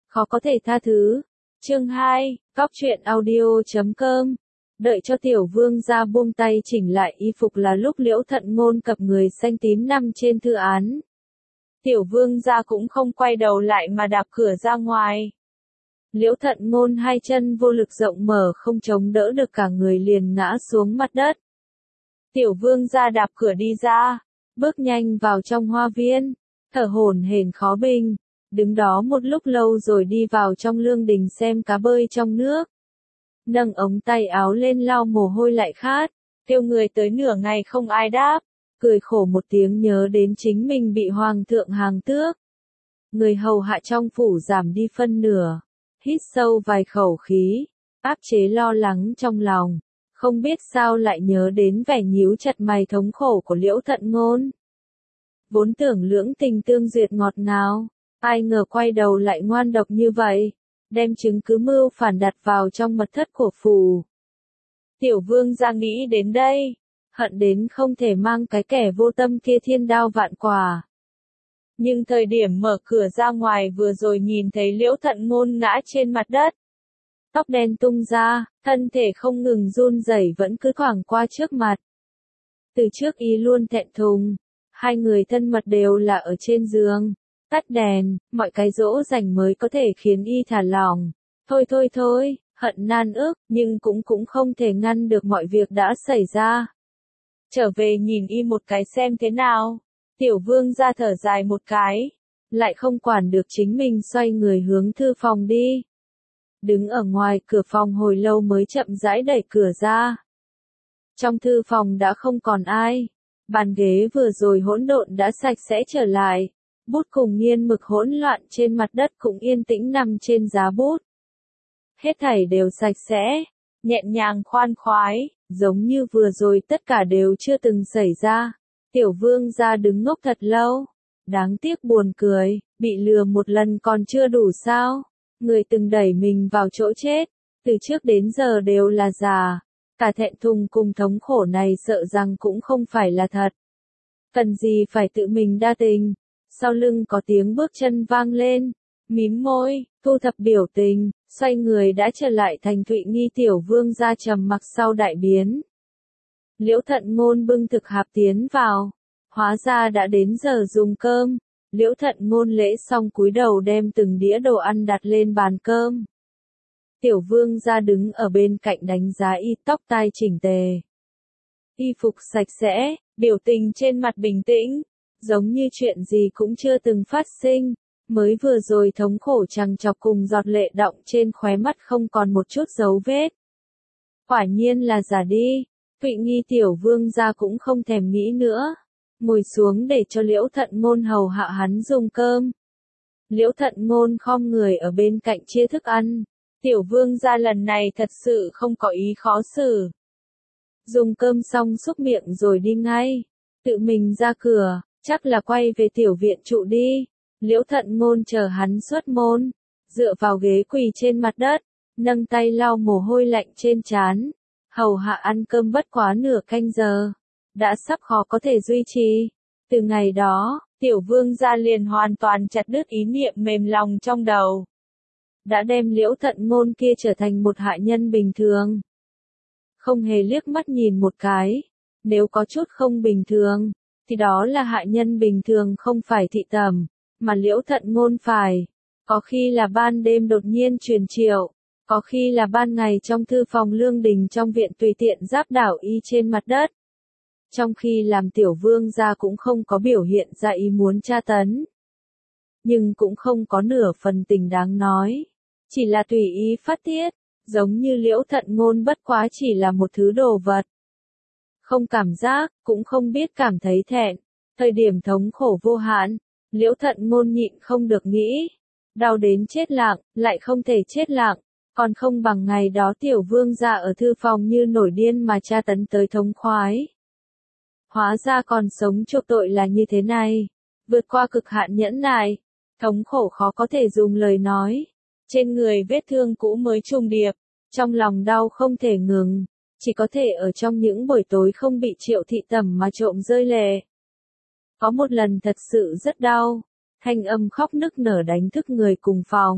Khó có thể tha thứ. Chương 2, Cóc truyện audio.com. Đợi cho tiểu vương ra buông tay chỉnh lại y phục là lúc Liễu Thận Ngôn cặp người xanh tím nằm trên thư án. Tiểu vương ra cũng không quay đầu lại mà đạp cửa ra ngoài. Liễu Thận Ngôn hai chân vô lực rộng mở không chống đỡ được cả người liền ngã xuống mặt đất. Tiểu vương ra đạp cửa đi ra, bước nhanh vào trong hoa viên, thở hổn hển khó bình, đứng đó một lúc lâu rồi đi vào trong lương đình xem cá bơi trong nước. Nâng ống tay áo lên lau mồ hôi lại khát, kêu người tới nửa ngày không ai đáp, cười khổ một tiếng nhớ đến chính mình bị hoàng thượng hàng tước. Người hầu hạ trong phủ giảm đi phân nửa, hít sâu vài khẩu khí, áp chế lo lắng trong lòng, không biết sao lại nhớ đến vẻ nhíu chặt mày thống khổ của Liễu Thận Ngôn. Vốn tưởng lưỡng tình tương duyệt ngọt ngào, ai ngờ quay đầu lại ngoan độc như vậy, đem chứng cứ mưu phản đặt vào trong mật thất của phủ. Tiểu vương ra nghĩ đến đây, hận đến không thể mang cái kẻ vô tâm kia thiên đao vạn quả. Nhưng thời điểm mở cửa ra ngoài vừa rồi nhìn thấy Liễu Thận Ngôn ngã trên mặt đất. Tóc đen tung ra, thân thể không ngừng run rẩy vẫn cứ thoảng qua trước mặt. Từ trước y luôn thẹn thùng, hai người thân mật đều là ở trên giường, tắt đèn, mọi cái dỗ dành mới có thể khiến y thả lỏng. Thôi, hận nan ức, nhưng cũng không thể ngăn được mọi việc đã xảy ra. Trở về nhìn y một cái xem thế nào. Tiểu vương ra thở dài một cái, lại không quản được chính mình xoay người hướng thư phòng đi. Đứng ở ngoài cửa phòng hồi lâu mới chậm rãi đẩy cửa ra. Trong thư phòng đã không còn ai, bàn ghế vừa rồi hỗn độn đã sạch sẽ trở lại, bút cùng nghiên mực hỗn loạn trên mặt đất cũng yên tĩnh nằm trên giá bút. Hết thảy đều sạch sẽ, nhẹ nhàng khoan khoái, giống như vừa rồi tất cả đều chưa từng xảy ra. Tiểu vương ra đứng ngốc thật lâu, đáng tiếc buồn cười, bị lừa một lần còn chưa đủ sao, người từng đẩy mình vào chỗ chết, từ trước đến giờ đều là giả, cả thẹn thùng cùng thống khổ này sợ rằng cũng không phải là thật. Cần gì phải tự mình đa tình, sau lưng có tiếng bước chân vang lên, mím môi, thu thập biểu tình, xoay người đã trở lại thành Thụy Nghi tiểu vương ra trầm mặc sau đại biến. Liễu Thận Ngôn bưng thực hạp tiến vào, hóa ra đã đến giờ dùng cơm. Liễu Thận Ngôn lễ xong cúi đầu đem từng đĩa đồ ăn đặt lên bàn cơm. Tiểu vương ra đứng ở bên cạnh đánh giá y, tóc tai chỉnh tề, y phục sạch sẽ, biểu tình trên mặt bình tĩnh, giống như chuyện gì cũng chưa từng phát sinh. Mới vừa rồi thống khổ trằn trọc cùng giọt lệ đọng trên khóe mắt không còn một chút dấu vết. Quả nhiên là giả đi. Thụy Nghi tiểu vương ra cũng không thèm nghĩ nữa, ngồi xuống để cho Liễu Thận Ngôn hầu hạ hắn dùng cơm. Liễu Thận Ngôn khom người ở bên cạnh chia thức ăn. Tiểu vương ra lần này thật sự không có ý khó xử. Dùng cơm xong xúc miệng rồi đi ngay, tự mình ra cửa, chắc là quay về tiểu viện trụ đi. Liễu Thận Ngôn chờ hắn xuất môn, dựa vào ghế quỳ trên mặt đất, nâng tay lau mồ hôi lạnh trên trán. Hầu hạ ăn cơm bất quá nửa canh giờ, đã sắp khó có thể duy trì. Từ ngày đó, tiểu vương gia liền hoàn toàn chặt đứt ý niệm mềm lòng trong đầu. Đã đem Liễu Thận Ngôn kia trở thành một hạ nhân bình thường. Không hề liếc mắt nhìn một cái, nếu có chút không bình thường, thì đó là hạ nhân bình thường không phải thị tẩm, mà Liễu Thận Ngôn phải. Có khi là ban đêm đột nhiên truyền triệu. Có khi là ban ngày trong thư phòng lương đình trong viện tùy tiện giáp đảo y trên mặt đất. Trong khi làm tiểu vương gia cũng không có biểu hiện ra ý muốn tra tấn. Nhưng cũng không có nửa phần tình đáng nói. Chỉ là tùy ý phát tiết, giống như Liễu Thận Ngôn bất quá chỉ là một thứ đồ vật. Không cảm giác, cũng không biết cảm thấy thẹn. Thời điểm thống khổ vô hạn, Liễu Thận Ngôn nhịn không được nghĩ. Đau đến chết lặng, lại không thể chết lặng. Còn không bằng ngày đó tiểu vương ra ở thư phòng như nổi điên mà tra tấn tới thống khoái. Hóa ra còn sống chuộc tội là như thế này. Vượt qua cực hạn nhẫn nại. Thống khổ khó có thể dùng lời nói. Trên người vết thương cũ mới trùng điệp. Trong lòng đau không thể ngừng. Chỉ có thể ở trong những buổi tối không bị Triệu thị tẩm mà trộm rơi lệ. Có một lần thật sự rất đau. Thanh âm khóc nức nở đánh thức người cùng phòng.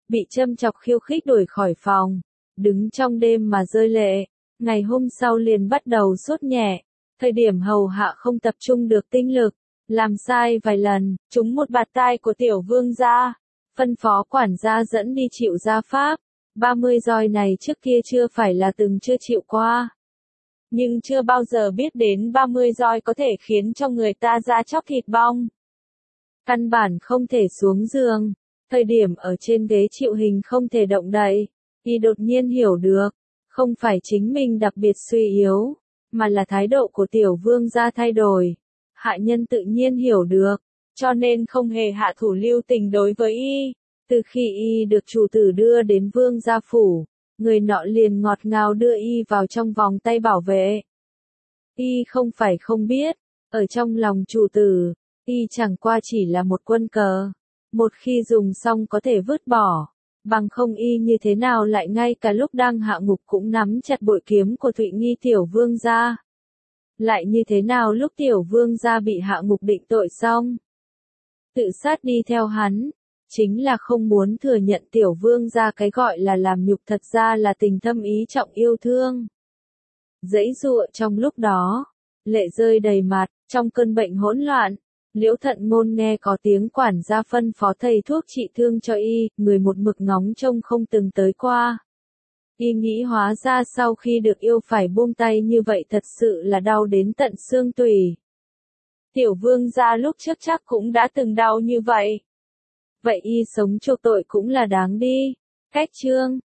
bị châm chọc khiêu khích đuổi khỏi phòng, đứng trong đêm mà rơi lệ, ngày hôm sau liền bắt đầu sốt nhẹ, thời điểm hầu hạ không tập trung được tinh lực, làm sai vài lần, trúng một bạt tai của tiểu vương gia, phân phó quản gia dẫn đi chịu gia pháp. 30 roi này trước kia chưa phải là chưa chịu qua. Nhưng chưa bao giờ biết đến 30 roi có thể khiến cho người ta da chóc thịt bong. Căn bản không thể xuống giường, thời điểm ở trên ghế chịu hình không thể động đậy, y đột nhiên hiểu được, không phải chính mình đặc biệt suy yếu, mà là thái độ của tiểu vương gia thay đổi. Hạ nhân tự nhiên hiểu được, cho nên không hề hạ thủ lưu tình đối với y. Từ khi y được chủ tử đưa đến vương gia phủ, người nọ liền ngọt ngào đưa y vào trong vòng tay bảo vệ. Y không phải không biết, ở trong lòng chủ tử, y chẳng qua chỉ là một quân cờ, một khi dùng xong có thể vứt bỏ, bằng không y như thế nào lại ngay cả lúc đang hạ ngục cũng nắm chặt bội kiếm của Thụy Nghi tiểu vương gia. Lại như thế nào lúc tiểu vương gia bị hạ ngục định tội xong, tự sát đi theo hắn, chính là không muốn thừa nhận tiểu vương gia cái gọi là làm nhục thật ra là tình thâm ý trọng yêu thương. Giãy giụa trong lúc đó, lệ rơi đầy mặt, trong cơn bệnh hỗn loạn, Liễu Thận Ngôn nghe có tiếng quản gia phân phó thầy thuốc trị thương cho y, người một mực ngóng trông không từng tới qua. Y nghĩ hóa ra sau khi được yêu phải buông tay như vậy thật sự là đau đến tận xương tủy. Tiểu vương gia lúc trước chắc cũng đã từng đau như vậy. Vậy y sống chuộc tội cũng là đáng đi. Cách chương